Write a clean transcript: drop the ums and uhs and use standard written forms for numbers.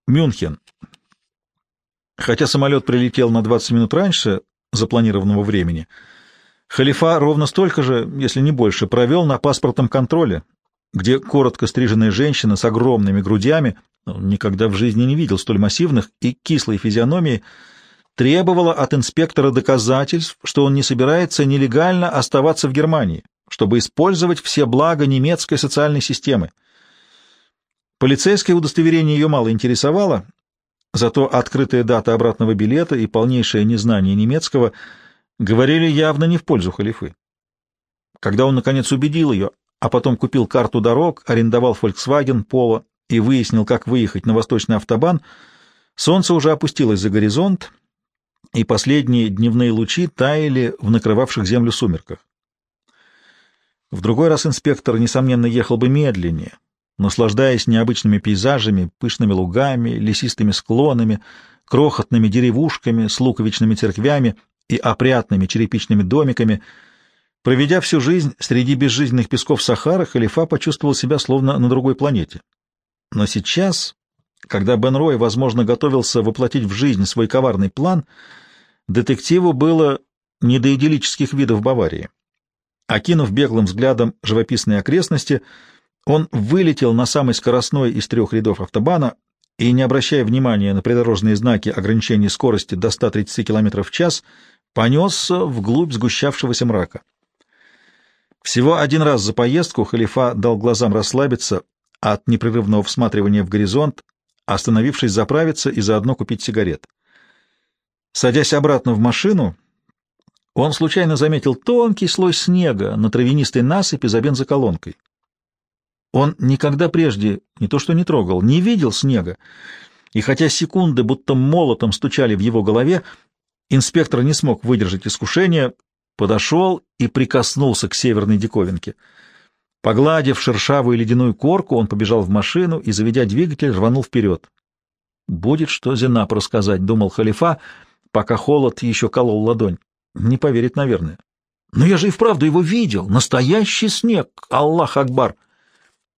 Мюнхен. Хотя самолет прилетел на 20 минут раньше запланированного времени, халифа ровно столько же, если не больше, провел на паспортном контроле, где коротко стриженная женщина с огромными грудями, он никогда в жизни не видел столь массивных, и кислой физиономией, требовала от инспектора доказательств, что он не собирается нелегально оставаться в Германии, чтобы использовать все блага немецкой социальной системы. Полицейское удостоверение ее мало интересовало, зато открытая дата обратного билета и полнейшее незнание немецкого говорили явно не в пользу халифы. Когда он, наконец, убедил ее, а потом купил карту дорог, арендовал Volkswagen Polo и выяснил, как выехать на восточный автобан, солнце уже опустилось за горизонт, и последние дневные лучи таяли в накрывавших землю сумерках. В другой раз инспектор, несомненно, ехал бы медленнее, наслаждаясь необычными пейзажами, пышными лугами, лесистыми склонами, крохотными деревушками с луковичными церквями и опрятными черепичными домиками. Проведя всю жизнь среди безжизненных песков Сахары, халифа почувствовал себя словно на другой планете. Но сейчас, когда Бен Рой, возможно, готовился воплотить в жизнь свой коварный план, детективу было не до идиллических видов Баварии. Окинув беглым взглядом живописные окрестности, он вылетел на самый скоростной из 3 рядов автобана и, не обращая внимания на придорожные знаки ограничения скорости до 130 км в час, понесся вглубь сгущавшегося мрака. Всего один раз за поездку халифа дал глазам расслабиться от непрерывного всматривания в горизонт, остановившись заправиться и заодно купить сигарет. Садясь обратно в машину, он случайно заметил тонкий слой снега на травянистой насыпи за бензоколонкой. Он никогда прежде не то что не трогал, не видел снега, и хотя секунды будто молотом стучали в его голове, инспектор не смог выдержать искушения, подошел и прикоснулся к северной диковинке. Погладив шершавую ледяную корку, он побежал в машину и, заведя двигатель, рванул вперед. «Будет что Зенапу рассказать», — думал халифа, пока холод еще колол ладонь. «Не поверит, наверное». «Но я же и вправду его видел! Настоящий снег! Аллах Акбар!»